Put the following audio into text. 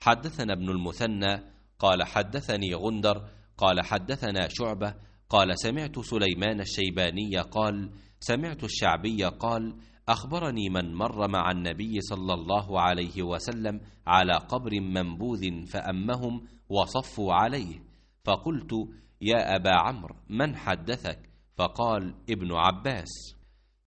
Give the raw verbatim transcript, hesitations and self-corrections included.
حدثنا ابن المثنى قال حدثني غندر قال حدثنا شعبة قال سمعت سليمان الشيباني قال سمعت الشعبي قال أخبرني من مر مع النبي صلى الله عليه وسلم على قبر منبوذ فأمهم وصفوا عليه، فقلت: يا أبا عمرو، من حدثك؟ فقال: ابن عباس.